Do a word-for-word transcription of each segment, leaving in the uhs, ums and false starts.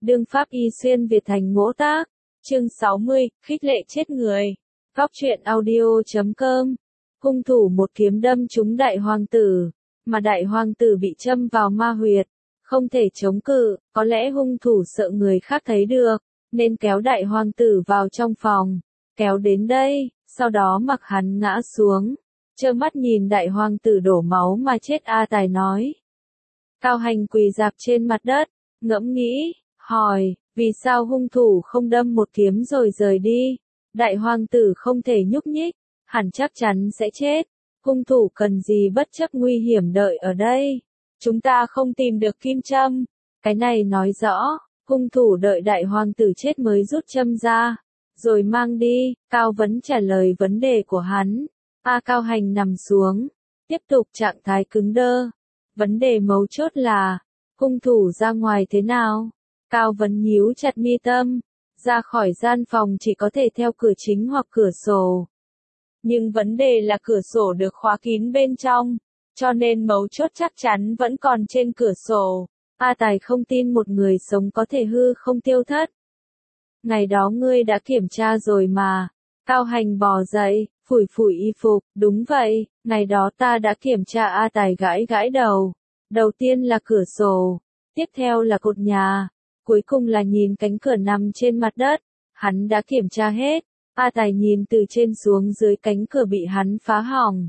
Đương pháp y xuyên Việt thành ngỗ tác. Chương sáu mươi, khích lệ chết người. Góc truyện audio chấm com. Hung thủ một kiếm đâm trúng đại hoàng tử, mà đại hoàng tử bị châm vào ma huyệt, không thể chống cự, có lẽ hung thủ sợ người khác thấy được, nên kéo đại hoàng tử vào trong phòng, kéo đến đây, sau đó mặc hắn ngã xuống, trơ mắt nhìn đại hoàng tử đổ máu mà chết. A Tài nói. Cao Hành quỳ rạp trên mặt đất, ngẫm nghĩ, hỏi, vì sao hung thủ không đâm một kiếm rồi rời đi? Đại hoàng tử không thể nhúc nhích, hẳn chắc chắn sẽ chết. Hung thủ cần gì bất chấp nguy hiểm đợi ở đây? Chúng ta không tìm được kim châm. Cái này nói rõ, hung thủ đợi đại hoàng tử chết mới rút châm ra, rồi mang đi. Cao Vấn trả lời vấn đề của hắn. A Cao Hành nằm xuống, tiếp tục trạng thái cứng đơ. Vấn đề mấu chốt là, hung thủ ra ngoài thế nào? Cao Vấn nhíu chặt mi tâm, ra khỏi gian phòng chỉ có thể theo cửa chính hoặc cửa sổ. Nhưng vấn đề là cửa sổ được khóa kín bên trong, cho nên mấu chốt chắc chắn vẫn còn trên cửa sổ. A Tài không tin một người sống có thể hư không tiêu thất. Ngày đó ngươi đã kiểm tra rồi mà. Cao Hành bò dậy, phủi phủi y phục, đúng vậy, ngày đó ta đã kiểm tra. A Tài gãi gãi đầu. Đầu tiên là cửa sổ, tiếp theo là cột nhà, cuối cùng là nhìn cánh cửa nằm trên mặt đất. Hắn đã kiểm tra hết. A Tài nhìn từ trên xuống dưới cánh cửa bị hắn phá hỏng.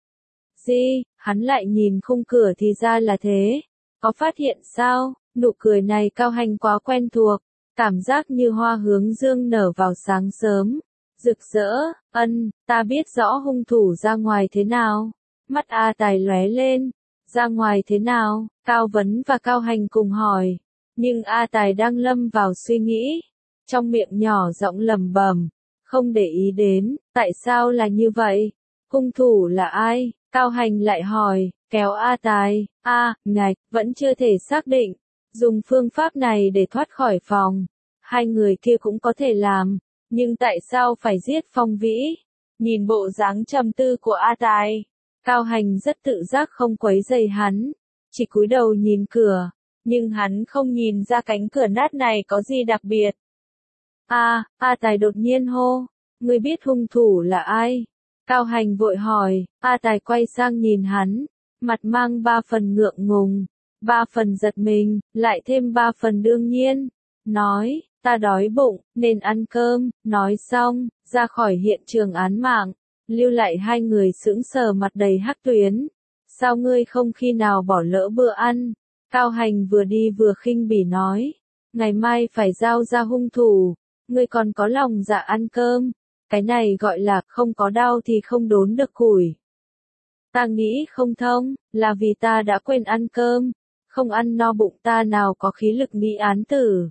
Gì, hắn lại nhìn khung cửa thì ra là thế. Có phát hiện sao? Nụ cười này Cao Hành quá quen thuộc, cảm giác như hoa hướng dương nở vào sáng sớm. Rực rỡ, ân, ta biết rõ hung thủ ra ngoài thế nào. Mắt A Tài lóe lên, ra ngoài thế nào? Cao Vấn và Cao Hành cùng hỏi. Nhưng A Tài đang lâm vào suy nghĩ, trong miệng nhỏ giọng lẩm bẩm, không để ý đến. Tại sao là như vậy? Hung thủ là ai? Cao Hành lại hỏi, kéo A Tài. A, ngạch, vẫn chưa thể xác định. Dùng phương pháp này để thoát khỏi phòng, hai người kia cũng có thể làm, nhưng tại sao phải giết Phong Vĩ? Nhìn bộ dáng trầm tư của A Tài, Cao Hành rất tự giác không quấy rầy hắn, chỉ cúi đầu nhìn cửa, nhưng hắn không nhìn ra cánh cửa nát này có gì đặc biệt. A, A Tài đột nhiên hô, ngươi biết hung thủ là ai? Cao Hành vội hỏi. A Tài quay sang nhìn hắn, mặt mang ba phần ngượng ngùng, ba phần giật mình, lại thêm ba phần đương nhiên. Nói, ta đói bụng, nên ăn cơm. Nói xong, ra khỏi hiện trường án mạng, lưu lại hai người sững sờ mặt đầy hắc tuyến. Sao ngươi không khi nào bỏ lỡ bữa ăn? Cao Hành vừa đi vừa khinh bỉ nói, ngày mai phải giao ra hung thủ, ngươi còn có lòng dạ ăn cơm. Cái này gọi là không có đau thì không đốn được củi. Ta nghĩ không thông, là vì ta đã quên ăn cơm, không ăn no bụng ta nào có khí lực nghĩ án tử.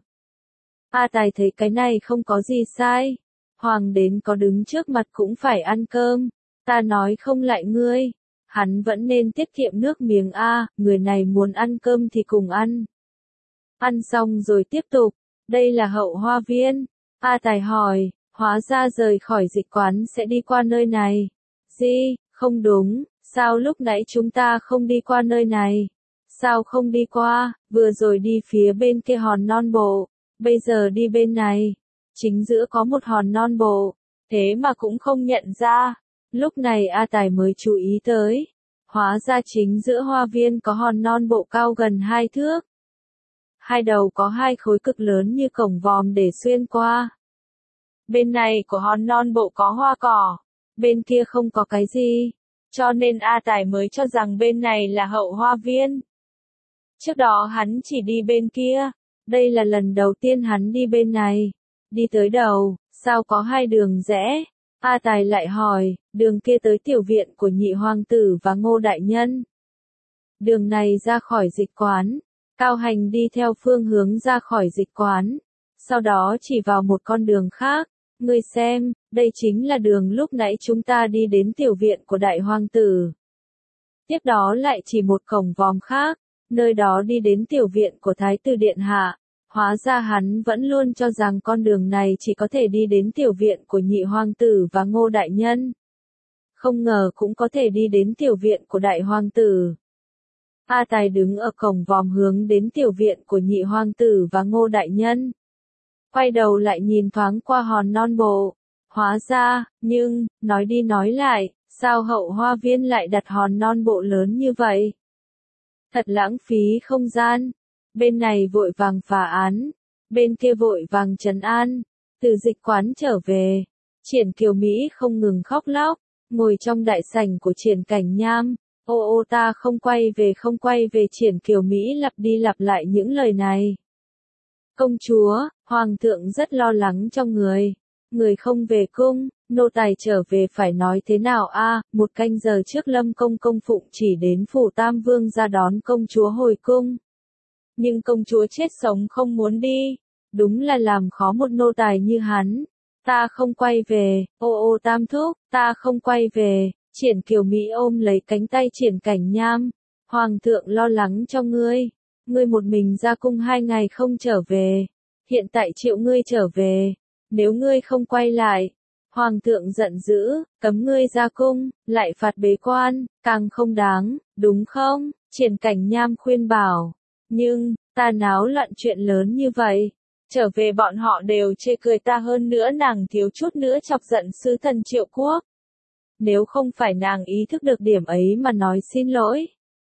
A Tài thấy cái này không có gì sai, hoàng đến có đứng trước mặt cũng phải ăn cơm, ta nói không lại ngươi, hắn vẫn nên tiết kiệm nước miếng. A, người này muốn ăn cơm thì cùng ăn. Ăn xong rồi tiếp tục, đây là Hậu Hoa Viên. A Tài hỏi, hóa ra rời khỏi dịch quán sẽ đi qua nơi này. Gì, không đúng, sao lúc nãy chúng ta không đi qua nơi này? Sao không đi qua, vừa rồi đi phía bên kia hòn non bộ, bây giờ đi bên này. Chính giữa có một hòn non bộ, thế mà cũng không nhận ra. Lúc này A Tài mới chú ý tới, hóa ra chính giữa hoa viên có hòn non bộ cao gần hai thước. Hai đầu có hai khối cực lớn như cổng vòm để xuyên qua. Bên này của hòn non bộ có hoa cỏ, bên kia không có cái gì, cho nên A Tài mới cho rằng bên này là Hậu Hoa Viên. Trước đó hắn chỉ đi bên kia, đây là lần đầu tiên hắn đi bên này. Đi tới đầu, sao có hai đường rẽ? A Tài lại hỏi, đường kia tới tiểu viện của nhị hoàng tử và Ngô đại nhân. Đường này ra khỏi dịch quán. Cao Hành đi theo phương hướng ra khỏi dịch quán, sau đó chỉ vào một con đường khác. Ngươi xem, đây chính là đường lúc nãy chúng ta đi đến tiểu viện của đại hoàng tử. Tiếp đó lại chỉ một cổng vòm khác, nơi đó đi đến tiểu viện của thái tử điện hạ. Hóa ra hắn vẫn luôn cho rằng con đường này chỉ có thể đi đến tiểu viện của nhị hoàng tử và Ngô đại nhân. Không ngờ cũng có thể đi đến tiểu viện của đại hoàng tử. A Tài đứng ở cổng vòm hướng đến tiểu viện của nhị hoàng tử và Ngô đại nhân. Quay đầu lại nhìn thoáng qua hòn non bộ. Hóa ra, nhưng, nói đi nói lại, sao hậu hoa viên lại đặt hòn non bộ lớn như vậy? Thật lãng phí không gian. Bên này vội vàng phá án, bên kia vội vàng trấn an. Từ dịch quán trở về, Triển Kiều Mỹ không ngừng khóc lóc, ngồi trong đại sảnh của Triển Cảnh Nham. Ô ô ta không quay về không quay về Triển Kiều Mỹ lặp đi lặp lại những lời này. Công chúa, hoàng thượng rất lo lắng cho người. Người không về cung, nô tài trở về phải nói thế nào a? À, một canh giờ trước Lâm công công phụng chỉ đến phủ Tam Vương ra đón công chúa hồi cung. Nhưng công chúa chết sống không muốn đi. Đúng là làm khó một nô tài như hắn. Ta không quay về, ô ô Tam thúc, ta không quay về. Triển Kiều Mỹ ôm lấy cánh tay Triển Cảnh Nham. Hoàng thượng lo lắng cho ngươi. Ngươi một mình ra cung hai ngày không trở về. Hiện tại triệu ngươi trở về. Nếu ngươi không quay lại, Hoàng thượng giận dữ, cấm ngươi ra cung, lại phạt bế quan, càng không đáng, đúng không? Triển Cảnh Nham khuyên bảo. Nhưng, ta náo loạn chuyện lớn như vậy. Trở về bọn họ đều chê cười ta, hơn nữa nàng thiếu chút nữa chọc giận sứ thần Triệu Quốc. Nếu không phải nàng ý thức được điểm ấy mà nói xin lỗi.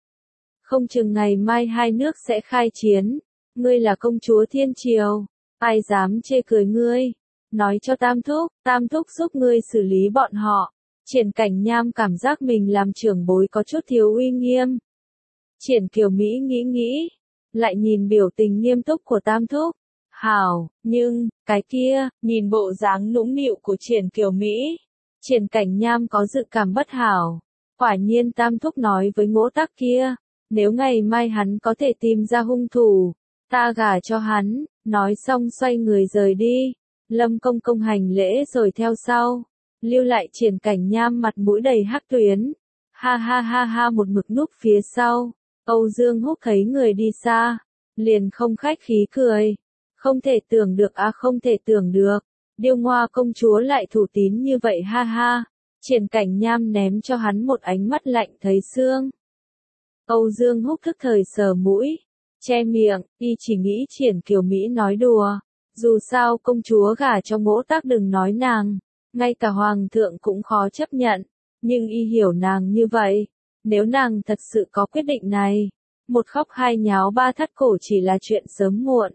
Không chừng ngày mai hai nước sẽ khai chiến. Ngươi là công chúa thiên triều. Ai dám chê cười ngươi. Nói cho Tam thúc, Tam thúc giúp ngươi xử lý bọn họ. Triển Cảnh Nham cảm giác mình làm trưởng bối có chút thiếu uy nghiêm. Triển Kiều Mỹ nghĩ nghĩ. Lại nhìn biểu tình nghiêm túc của Tam thúc. Hảo, nhưng, cái kia, nhìn bộ dáng nũng nịu của Triển Kiều Mỹ. Triển Cảnh Nham có dự cảm bất hảo. Quả nhiên Tam thúc nói với Ngỗ Tắc kia. Nếu ngày mai hắn có thể tìm ra hung thủ, ta gả cho hắn. Nói xong xoay người rời đi. Lâm công công hành lễ rồi theo sau. Lưu lại Triển Cảnh Nham mặt mũi đầy hắc tuyến. Ha ha ha ha, một mực núp phía sau. Âu Dương Húc thấy người đi xa. Liền không khách khí cười. Không thể tưởng được à, không thể tưởng được. Điêu Ngoa công chúa lại thủ tín như vậy ha ha. Triển Cảnh Nham ném cho hắn một ánh mắt lạnh thấy xương. Âu Dương Húc thức thời sờ mũi, che miệng, y chỉ nghĩ Triển Kiều Mỹ nói đùa. Dù sao công chúa gả cho Ngỗ Tắc, đừng nói nàng, ngay cả hoàng thượng cũng khó chấp nhận. Nhưng y hiểu nàng như vậy. Nếu nàng thật sự có quyết định này, một khóc hai nháo ba thắt cổ chỉ là chuyện sớm muộn.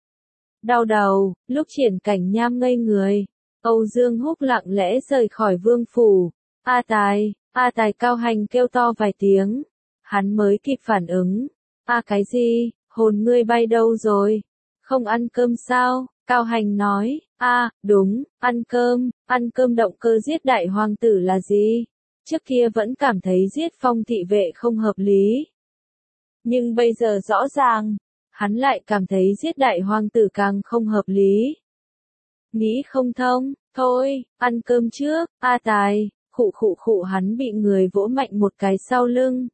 Đau đầu, lúc Triển Cảnh Nham ngây người, Âu Dương Húc lặng lẽ rời khỏi vương phủ. A Tài, A Tài, Cao Hành kêu to vài tiếng. Hắn mới kịp phản ứng. A cái gì, hồn ngươi bay đâu rồi? Không ăn cơm sao? Cao Hành nói. A, đúng, ăn cơm, ăn cơm. Động cơ giết đại hoàng tử là gì? Trước kia vẫn cảm thấy giết Phong thị vệ không hợp lý. Nhưng bây giờ rõ ràng, hắn lại cảm thấy giết đại hoàng tử càng không hợp lý. Nghĩ không thông, thôi, ăn cơm trước. A Tài, khụ khụ khụ, hắn bị người vỗ mạnh một cái sau lưng.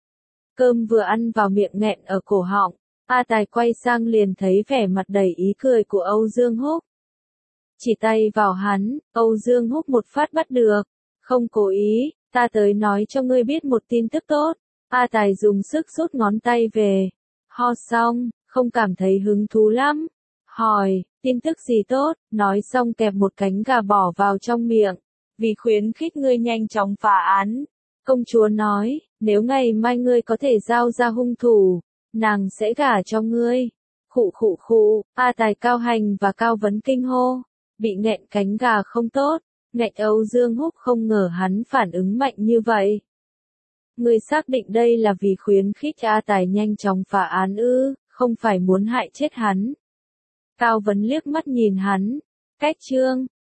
Cơm vừa ăn vào miệng nghẹn ở cổ họng. A Tài quay sang liền thấy vẻ mặt đầy ý cười của Âu Dương Húc. Chỉ tay vào hắn, Âu Dương Húc một phát bắt được. Không cố ý, ta tới nói cho ngươi biết một tin tức tốt. A Tài dùng sức rút ngón tay về. Ho xong, không cảm thấy hứng thú lắm. Hỏi, tin tức gì tốt? Nói xong kẹp một cánh gà bỏ vào trong miệng. Vì khuyến khích ngươi nhanh chóng phá án. Công chúa nói, nếu ngày mai ngươi có thể giao ra hung thủ, nàng sẽ gả cho ngươi. Khụ khụ khụ, A Tài, Cao Hành và Cao Vấn kinh hô. Bị nghẹn cánh gà không tốt. Nghẹn. Âu Dương Húc không ngờ hắn phản ứng mạnh như vậy. Ngươi xác định đây là vì khuyến khích A Tài nhanh chóng phá án ư, không phải muốn hại chết hắn. Cao Vấn liếc mắt nhìn hắn. Cách chương